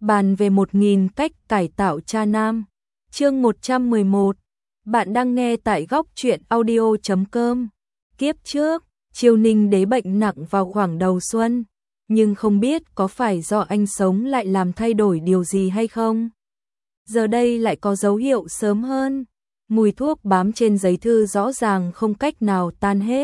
bàn về 1000 cách cải tạo cha nam. Chương 111. Bạn đang nghe tại góc truyện audio.com. Kiếp trước, Chiêu Ninh Đế bệnh nặng vào khoảng đầu xuân, nhưng không biết có phải do anh sống lại làm thay đổi điều gì hay không. Giờ đây lại có dấu hiệu sớm hơn, mùi thuốc bám trên giấy thư rõ ràng không cách nào tan hết.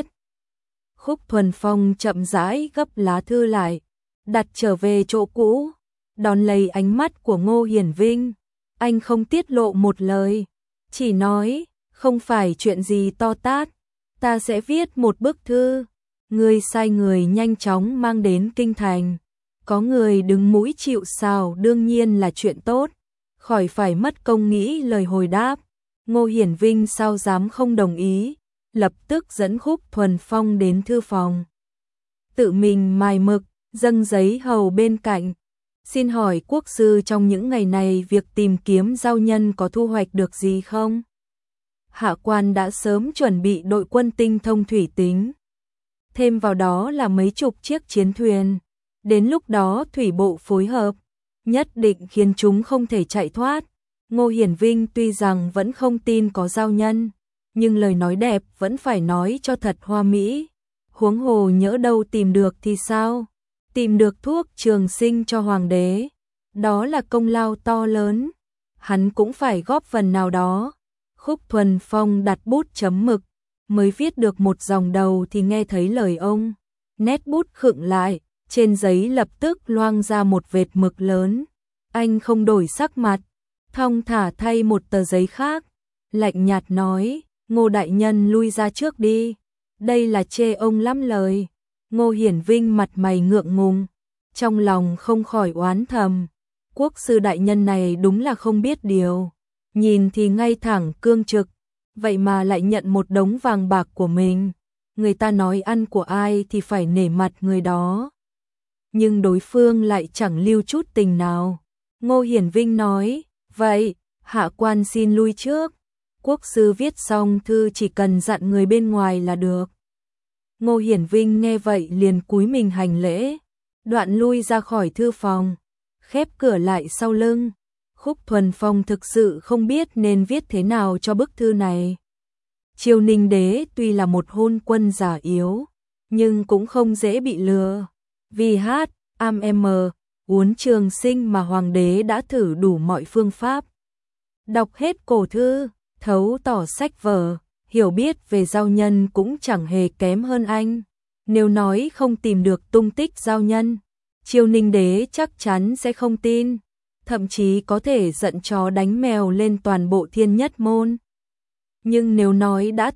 Khúc Thuần Phong chậm rãi gấp lá thư lại, đặt trở về chỗ cũ, đón lấy ánh mắt của Ngô Hiển Vinh. Anh không tiết lộ một lời, chỉ nói, không phải chuyện gì to tát, ta sẽ viết một bức thư. Ngươi sai người nhanh chóng mang đến kinh thành, có người đứng mũi chịu sào đương nhiên là chuyện tốt, khỏi phải mất công nghĩ lời hồi đáp. Ngô Hiển Vinh sao dám không đồng ý, lập tức dẫn Khúc Thuần Phong đến thư phòng. Tự mình mài mực, dâng giấy hầu bên cạnh. Xin hỏi quốc sư trong những ngày này việc tìm kiếm giao nhân có thu hoạch được gì không? Hạ quan đã sớm chuẩn bị đội quân tinh thông thủy tính. Thêm vào đó là mấy chục chiếc chiến thuyền. Đến lúc đó thủy bộ phối hợp, nhất định khiến chúng không thể chạy thoát. Ngô Hiển Vinh tuy rằng vẫn không tin có giao nhân, nhưng lời nói đẹp vẫn phải nói cho thật hoa mỹ. Huống hồ nhỡ đâu tìm được thì sao? Tìm được thuốc trường sinh cho hoàng đế, đó là công lao to lớn, hắn cũng phải góp phần nào đó. Khúc Thuần Phong đặt bút chấm mực, mới viết được một dòng đầu thì nghe thấy lời ông. Nét bút khựng lại, trên giấy lập tức loang ra một vệt mực lớn. Anh không đổi sắc mặt, thong thả thay một tờ giấy khác, lạnh nhạt nói, Ngô đại nhân lui ra trước đi, đây là chê ông lắm lời. Ngô Hiển Vinh mặt mày ngượng ngùng, trong lòng không khỏi oán thầm, quốc sư đại nhân này đúng là không biết điều, nhìn thì ngay thẳng cương trực, vậy mà lại nhận một đống vàng bạc của mình. Người ta nói ăn của ai thì phải nể mặt người đó, nhưng đối phương lại chẳng lưu chút tình nào. Ngô Hiển Vinh nói, vậy, hạ quan xin lui trước, quốc sư viết xong thư chỉ cần dặn người bên ngoài là được. Ngô Hiển Vinh nghe vậy liền cúi mình hành lễ, đoạn lui ra khỏi thư phòng, khép cửa lại sau lưng. Khúc Thuần Phong thực sự không biết nên viết thế nào cho bức thư này. Chiêu Ninh Đế tuy là một hôn quân già yếu, nhưng cũng không dễ bị lừa. Vì uốn trường sinh mà hoàng đế đã thử đủ mọi phương pháp. Đọc hết cổ thư, thấu tỏ sách vở, hiểu biết về giao nhân cũng chẳng hề kém hơn anh. Nếu nói không tìm được tung tích giao nhân, Chiêu Ninh Đế chắc chắn sẽ không tin, thậm chí có thể giận chó đánh mèo lên toàn bộ Thiên Nhất Môn. Nhưng nếu nói đã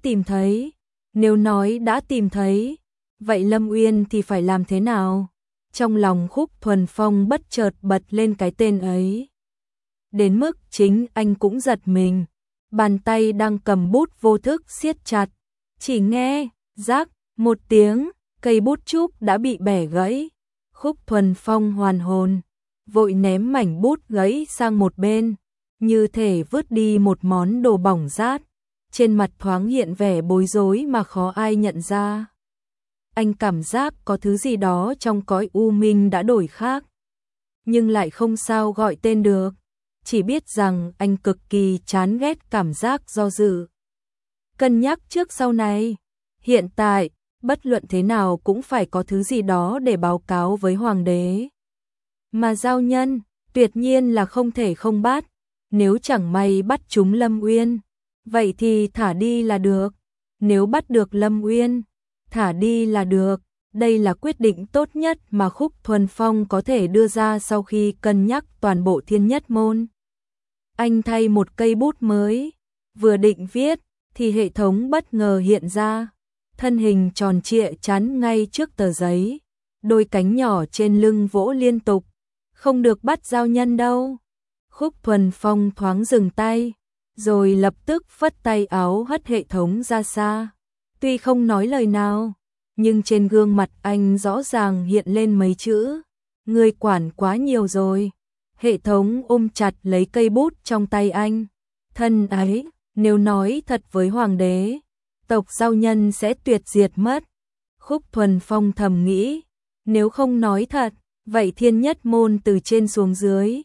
tìm thấy, vậy Lâm Uyên thì phải làm thế nào? Trong lòng Khúc Thuần Phong bất chợt bật lên cái tên ấy. Đến mức chính anh cũng giật mình. Bàn tay đang cầm bút vô thức siết chặt, chỉ nghe rác một tiếng, cây bút trúc đã bị bẻ gãy. Khúc Thuần Phong hoàn hồn, vội ném mảnh bút gãy sang một bên, như thể vứt đi một món đồ bỏng rát. Trên mặt thoáng hiện vẻ bối rối mà khó ai nhận ra. Anh cảm giác có thứ gì đó trong cõi u minh đã đổi khác, nhưng lại không sao gọi tên được. Chỉ biết rằng anh cực kỳ chán ghét cảm giác do dự, cân nhắc trước sau này. Hiện tại, bất luận thế nào cũng phải có thứ gì đó để báo cáo với hoàng đế. Mà giao nhân, tuyệt nhiên là không thể không bắt. Nếu chẳng may bắt chúng Lâm Uyên, vậy thì thả đi là được. Nếu bắt được Lâm Uyên, thả đi là được. Đây là quyết định tốt nhất mà Khúc Thuần Phong có thể đưa ra sau khi cân nhắc toàn bộ Thiên Nhất Môn. Anh thay một cây bút mới, vừa định viết thì hệ thống bất ngờ hiện ra, thân hình tròn trịa chắn ngay trước tờ giấy, đôi cánh nhỏ trên lưng vỗ liên tục, không được bắt giao nhân đâu. Khúc Thuần Phong thoáng dừng tay, rồi lập tức phất tay áo hất hệ thống ra xa. Tuy không nói lời nào, nhưng trên gương mặt anh rõ ràng hiện lên mấy chữ, người quản quá nhiều rồi. Hệ thống ôm chặt lấy cây bút trong tay anh. Thân ấy, nếu nói thật với hoàng đế, tộc giao nhân sẽ tuyệt diệt mất. Khúc Thuần Phong thầm nghĩ, nếu không nói thật, vậy Thiên Nhất Môn từ trên xuống dưới,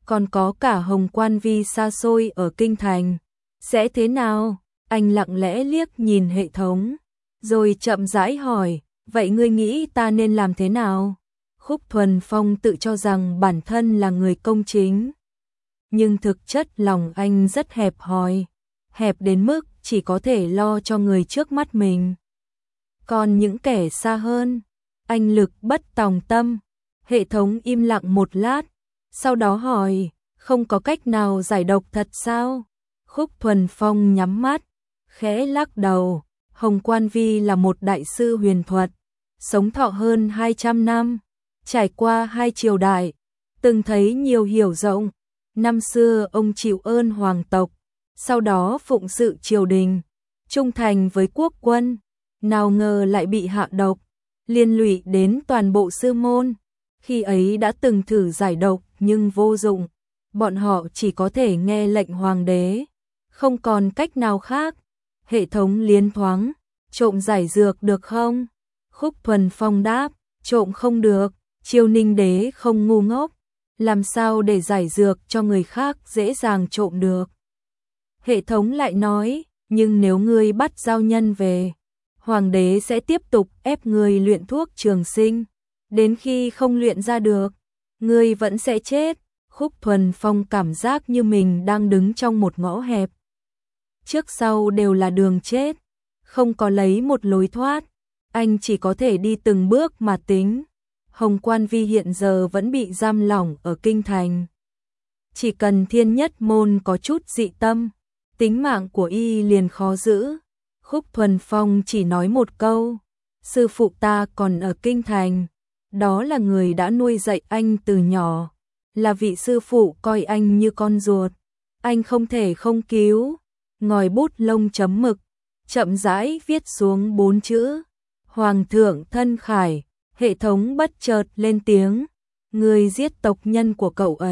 còn có cả Hồng Quan Vi xa xôi ở kinh thành. Sẽ thế nào? Anh lặng lẽ liếc nhìn hệ thống, rồi chậm rãi hỏi, vậy ngươi nghĩ ta nên làm thế nào? Khúc Thuần Phong tự cho rằng bản thân là người công chính, nhưng thực chất lòng anh rất hẹp hòi, hẹp đến mức chỉ có thể lo cho người trước mắt mình. Còn những kẻ xa hơn, anh lực bất tòng tâm. Hệ thống im lặng một lát, sau đó hỏi, không có cách nào giải độc thật sao? Khúc Thuần Phong nhắm mắt, khẽ lắc đầu. Hồng Quan Vi là một đại sư huyền thuật, sống thọ hơn 200 năm, trải qua 2 triều đại, từng thấy nhiều hiểu rộng. Năm xưa ông chịu ơn hoàng tộc, sau đó phụng sự triều đình, trung thành với quốc quân, nào ngờ lại bị hạ độc, liên lụy đến toàn bộ sư môn. Khi ấy đã từng thử giải độc nhưng vô dụng, bọn họ chỉ có thể nghe lệnh hoàng đế, không còn cách nào khác. Hệ thống liến thoáng, trộm giải dược được không? Khúc Thuần Phong đáp, trộm không được, Chiêu Ninh đế không ngu ngốc, làm sao để giải dược cho người khác dễ dàng trộm được. Hệ thống lại nói, nhưng nếu ngươi bắt giao nhân về, hoàng đế sẽ tiếp tục ép ngươi luyện thuốc trường sinh, đến khi không luyện ra được, ngươi vẫn sẽ chết. Khúc Thuần Phong cảm giác như mình đang đứng trong một ngõ hẹp, trước sau đều là đường chết, không có lấy một lối thoát, anh chỉ có thể đi từng bước mà tính. Hồng Quan Vi hiện giờ vẫn bị giam lỏng ở kinh thành. Chỉ cần Thiên Nhất Môn có chút dị tâm, tính mạng của y liền khó giữ. Khúc Thuần Phong chỉ nói một câu, sư phụ ta còn ở kinh thành, đó là người đã nuôi dạy anh từ nhỏ, là vị sư phụ coi anh như con ruột, anh không thể không cứu. Ngòi bút lông chấm mực, chậm rãi viết xuống 4 chữ, Hoàng thượng thân khải. Hệ thống bất chợt lên tiếng, ngươi giết tộc nhân của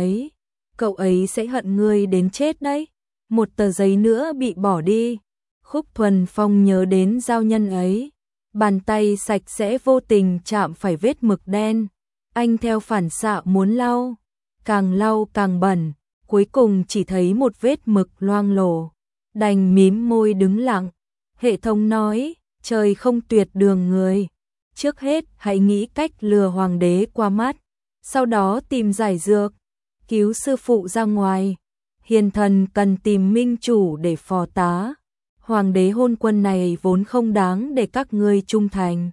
cậu ấy sẽ hận ngươi đến chết đấy. Một tờ giấy nữa bị bỏ đi. Khúc Thuần Phong nhớ đến giao nhân ấy, bàn tay sạch sẽ vô tình chạm phải vết mực đen, anh theo phản xạ muốn lau càng bẩn, cuối cùng chỉ thấy một vết mực loang lổ, đành mím môi đứng lặng. Hệ thống nói, trời không tuyệt đường người, trước hết hãy nghĩ cách lừa hoàng đế qua mắt, sau đó tìm giải dược, cứu sư phụ ra ngoài. Hiền thần cần tìm minh chủ để phò tá, hoàng đế hôn quân này vốn không đáng để các ngươi trung thành.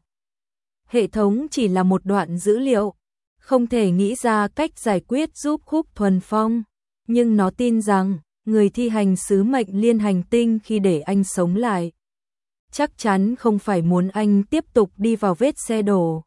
Hệ thống chỉ là một đoạn dữ liệu, không thể nghĩ ra cách giải quyết giúp Khúc Thuần Phong, nhưng nó tin rằng người thi hành sứ mệnh liên hành tinh khi để anh sống lại, chắc chắn không phải muốn anh tiếp tục đi vào vết xe đổ,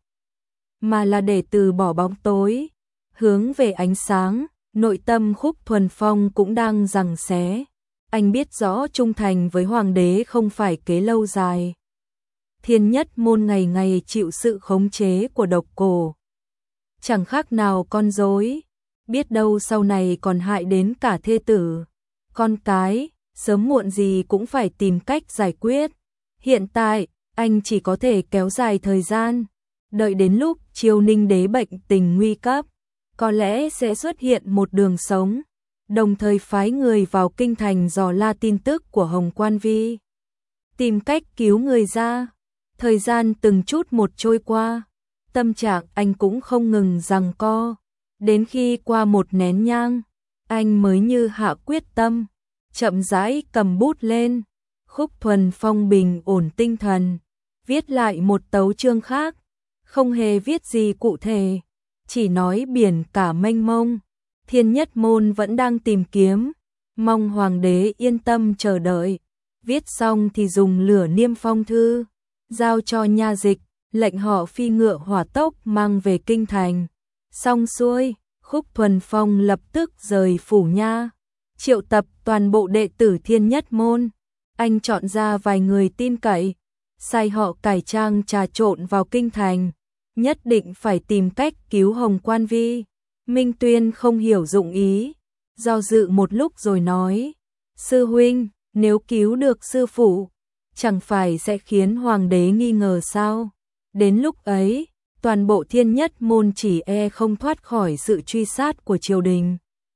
mà là để từ bỏ bóng tối, hướng về ánh sáng. Nội tâm Khúc Thuần Phong cũng đang giằng xé. Anh biết rõ trung thành với hoàng đế không phải kế lâu dài. Thiên Nhất Môn ngày ngày chịu sự khống chế của độc cổ, chẳng khác nào con rối, biết đâu sau này còn hại đến cả thê tử, con cái, sớm muộn gì cũng phải tìm cách giải quyết. Hiện tại, anh chỉ có thể kéo dài thời gian, đợi đến lúc Chiêu Ninh đế bệnh tình nguy cấp, có lẽ sẽ xuất hiện một đường sống, đồng thời phái người vào kinh thành dò la tin tức của Hồng Quan Vi, tìm cách cứu người ra. Thời gian từng chút một trôi qua, tâm trạng anh cũng không ngừng giằng co, đến khi qua một nén nhang, anh mới như hạ quyết tâm, chậm rãi cầm bút lên. Khúc Thuần Phong bình ổn tinh thần, viết lại một tấu chương khác, không hề viết gì cụ thể, chỉ nói biển cả mênh mông, Thiên Nhất Môn vẫn đang tìm kiếm, mong hoàng đế yên tâm chờ đợi. Viết xong thì dùng lửa niêm phong thư, giao cho nha dịch, lệnh họ phi ngựa hỏa tốc mang về kinh thành. Xong xuôi, Khúc Thuần Phong lập tức rời phủ nha, triệu tập toàn bộ đệ tử Thiên Nhất Môn. Anh chọn ra vài người tin cậy, sai họ cải trang trà trộn vào kinh thành, nhất định phải tìm cách cứu Hồng Quan Vi. Minh Tuyên không hiểu dụng ý, do dự một lúc rồi nói, sư huynh, nếu cứu được sư phụ, chẳng phải sẽ khiến hoàng đế nghi ngờ sao? Đến lúc ấy, toàn bộ Thiên Nhất Môn chỉ không thoát khỏi sự truy sát của triều đình.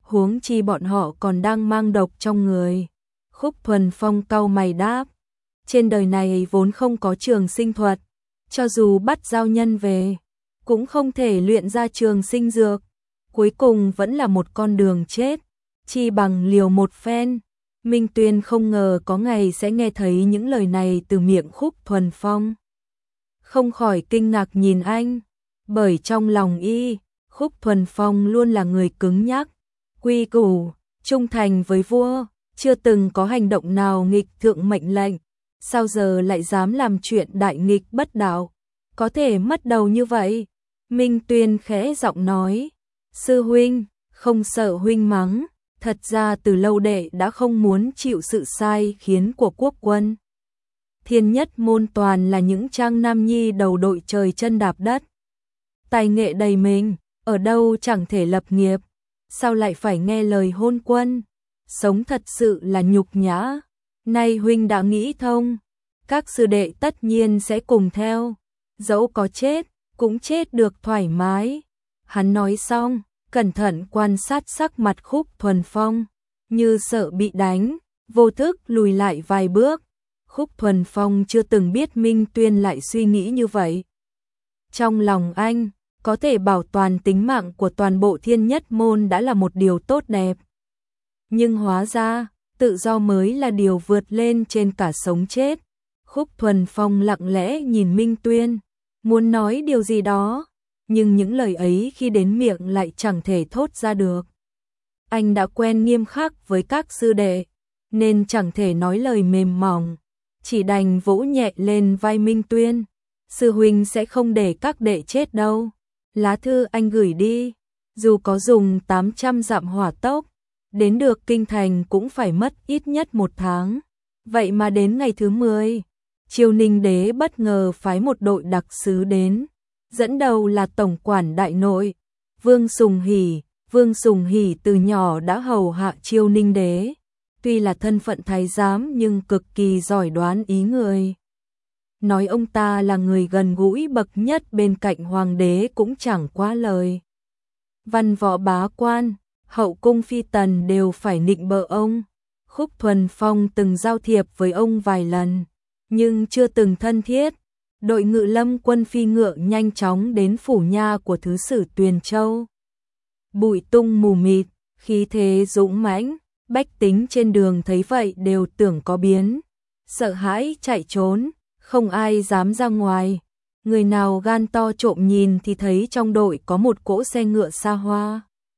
huống chi bọn họ còn đang mang độc trong người. Khúc Thuần Phong cau mày đáp, trên đời này vốn không có trường sinh thuật, cho dù bắt giao nhân về, cũng không thể luyện ra trường sinh dược, cuối cùng vẫn là một con đường chết, chi bằng liều một phen. Minh Tuyên không ngờ có ngày sẽ nghe thấy những lời này từ miệng Khúc Thuần Phong. Không khỏi kinh ngạc nhìn anh, bởi trong lòng y, Khúc Thuần Phong luôn là người cứng nhắc, quy củ, trung thành với vua, chưa từng có hành động nào nghịch thượng mệnh lệnh, sao giờ lại dám làm chuyện đại nghịch bất đạo, có thể mất đầu như vậy. Minh Tuyên khẽ giọng nói, sư huynh, không sợ huynh mắng, thật ra từ lâu đệ đã không muốn chịu sự sai khiến của quốc quân. Thiên Nhất Môn toàn là những trang nam nhi đầu đội trời chân đạp đất, tài nghệ đầy mình, ở đâu chẳng thể lập nghiệp, sao lại phải nghe lời hôn quân, sống thật sự là nhục nhã. Nay huynh đã nghĩ thông, các sư đệ tất nhiên sẽ cùng theo, dẫu có chết, cũng chết được thoải mái. Hắn nói xong, cẩn thận quan sát sắc mặt Khúc Thuần Phong, như sợ bị đánh, vô thức lùi lại vài bước. Khúc Thuần Phong chưa từng biết Minh Tuyên lại suy nghĩ như vậy. Trong lòng anh, có thể bảo toàn tính mạng của toàn bộ Thiên Nhất Môn đã là một điều tốt đẹp. Nhưng hóa ra, tự do mới là điều vượt lên trên cả sống chết. Khúc Thuần Phong lặng lẽ nhìn Minh Tuyên, muốn nói điều gì đó, nhưng những lời ấy khi đến miệng lại chẳng thể thốt ra được. Anh đã quen nghiêm khắc với các sư đệ, nên chẳng thể nói lời mềm mỏng, chỉ đành vỗ nhẹ lên vai Minh Tuyên. Sư huynh sẽ không để các đệ chết đâu. Lá thư anh gửi đi, dù có dùng 800 dặm hỏa tốc, đến được kinh thành cũng phải mất ít nhất 1 tháng. Vậy mà đến ngày thứ 10, Triều Ninh đế bất ngờ phái một đội đặc sứ đến, dẫn đầu là tổng quản đại nội, Vương Sùng Hỉ. Vương Sùng Hỉ từ nhỏ đã hầu hạ Triều Ninh đế, tuy là thân phận thái giám nhưng cực kỳ giỏi đoán ý người. Nói ông ta là người gần gũi bậc nhất bên cạnh hoàng đế cũng chẳng quá lời. Văn võ bá quan, hậu cung phi tần đều phải nịnh bợ ông. Khúc Thuần Phong từng giao thiệp với ông vài lần, nhưng chưa từng thân thiết. Đội ngự lâm quân phi ngựa nhanh chóng đến phủ nha của thứ sử Tuyền Châu. Bụi tung mù mịt, khí thế dũng mãnh, bách tính trên đường thấy vậy đều tưởng có biến, sợ hãi chạy trốn, không ai dám ra ngoài. Người nào gan to trộm nhìn thì thấy trong đội có một cỗ xe ngựa xa hoa.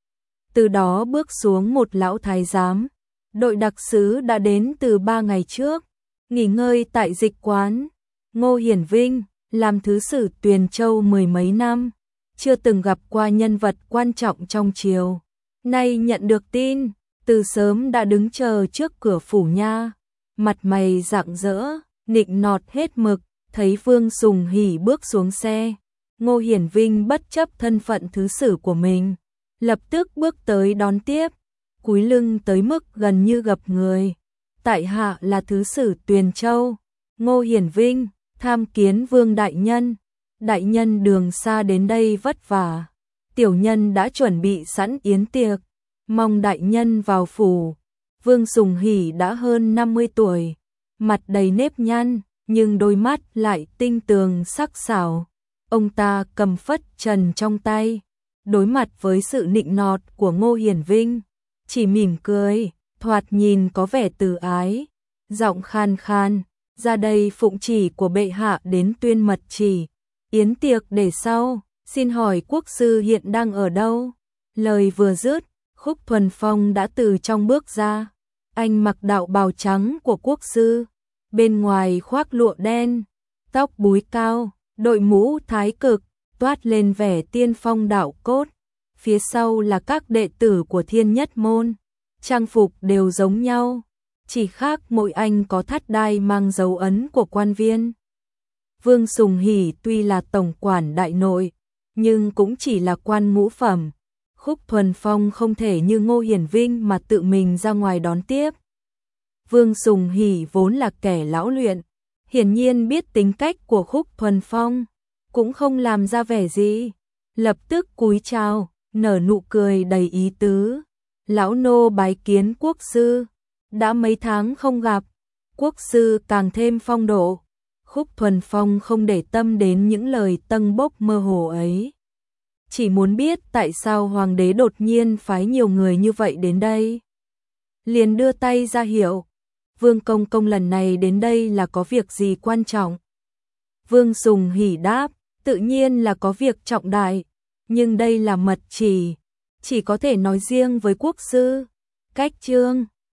Từ đó bước xuống một lão thái giám. Đội đặc sứ đã đến từ 3 ngày trước, nghỉ ngơi tại dịch quán. Ngô Hiển Vinh, làm thứ sử Tuyền Châu 10 mấy năm, chưa từng gặp qua nhân vật quan trọng trong triều. Nay nhận được tin, từ sớm đã đứng chờ trước cửa phủ nha, mặt mày rạng rỡ, nịnh nọt hết mực. Thấy Vương Sùng Hỉ bước xuống xe, Ngô Hiển Vinh bất chấp thân phận thứ sử của mình, lập tức bước tới đón tiếp, cúi lưng tới mức gần như gặp người. Tại hạ là thứ sử Tuyền Châu, Ngô Hiển Vinh, tham kiến Vương đại nhân. Đại nhân đường xa đến đây vất vả, tiểu nhân đã chuẩn bị sẵn yến tiệc, mong đại nhân vào phủ. Vương Sùng Hỉ đã hơn 50 tuổi, mặt đầy nếp nhăn, nhưng đôi mắt lại tinh tường sắc sảo. Ông ta cầm phất trần trong tay, đối mặt với sự nịnh nọt của Ngô Hiển Vinh, chỉ mỉm cười, thoạt nhìn có vẻ từ ái, giọng khan khan, ra đây phụng chỉ của bệ hạ đến tuyên mật chỉ, yến tiệc để sau, xin hỏi quốc sư hiện đang ở đâu? Lời vừa dứt, Khúc Thuần Phong đã từ trong bước ra, anh mặc đạo bào trắng của quốc sư, bên ngoài khoác lụa đen, tóc búi cao, đội mũ thái cực, toát lên vẻ tiên phong đạo cốt. Phía sau là các đệ tử của Thiên Nhất Môn, trang phục đều giống nhau, chỉ khác mỗi anh có thắt đai mang dấu ấn của quan viên. Vương Sùng Hỉ tuy là tổng quản đại nội, nhưng cũng chỉ là quan ngũ phẩm. Khúc Thuần Phong không thể như Ngô Hiển Vinh mà tự mình ra ngoài đón tiếp. Vương Sùng Hỉ vốn là kẻ lão luyện, hiển nhiên biết tính cách của Khúc Thuần Phong, cũng không làm ra vẻ gì, lập tức cúi chào, nở nụ cười đầy ý tứ. Lão nô bái kiến quốc sư. Đã mấy tháng không gặp, quốc sư càng thêm phong độ. Khúc Thuần Phong không để tâm đến những lời tâng bốc mơ hồ ấy. Chỉ muốn biết tại sao hoàng đế đột nhiên phái nhiều người như vậy đến đây. Liền đưa tay ra hiệu, Vương công công lần này đến đây là có việc gì quan trọng? Vương Sùng hỉ đáp, tự nhiên là có việc trọng đại, nhưng đây là mật chỉ có thể nói riêng với quốc sư. Cách chương